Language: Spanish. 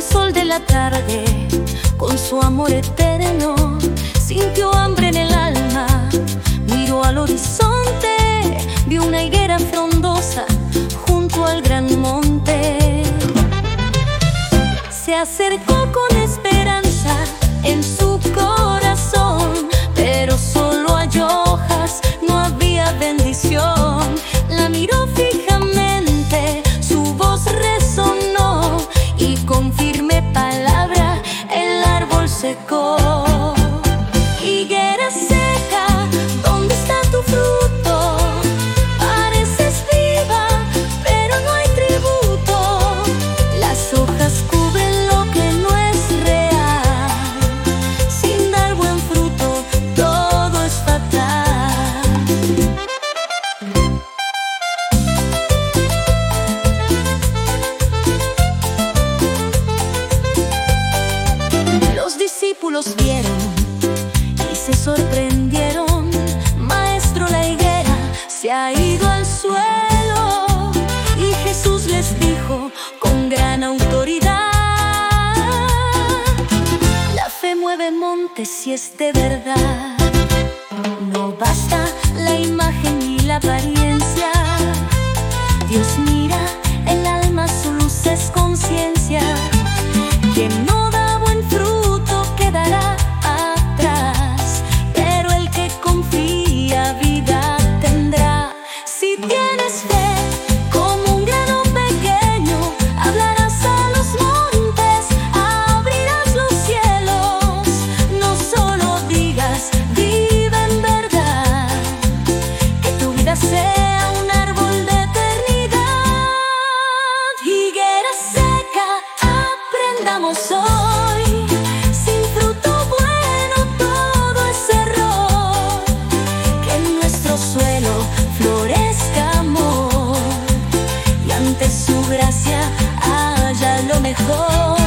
sol de la tarde, con su amor eterno, sintió hambre en el alma, miró al horizonte, vio una higuera frondosa junto al gran monte. Se acercó con esperanza en su corazón, pero solo halló hojas, no había bendición. La miró fijamente, su voz resonó y con firme palabra el árbol secó. Higuera seca, ¿dónde está tu fruto? Pareces viva, pero no hay tributo. Las hojas cubren lo que no es real. Sin dar buen fruto, todo es fatal. Los discípulos vieron y se sorprendieron. Maestro, la higuera se ha ido al suelo. Y Jesús les dijo con gran autoridad: la fe mueve montes y es de verdad. No basta la imagen ni la apariencia. Dios mira el alma, su luz es conciencia. Quien no da buen fruto quedará atrás, pero el que confía vida tendrá. Si tienes fe como un grano pequeño, hablarás a los montes, abrirás los cielos. No solo digas vive en verdad, que tu vida sea un árbol de eternidad. Higuera seca, aprendamos hoy, sin fruto bueno todo es error. Que en nuestro suelo florezca amor y ante su gracia haya lo mejor.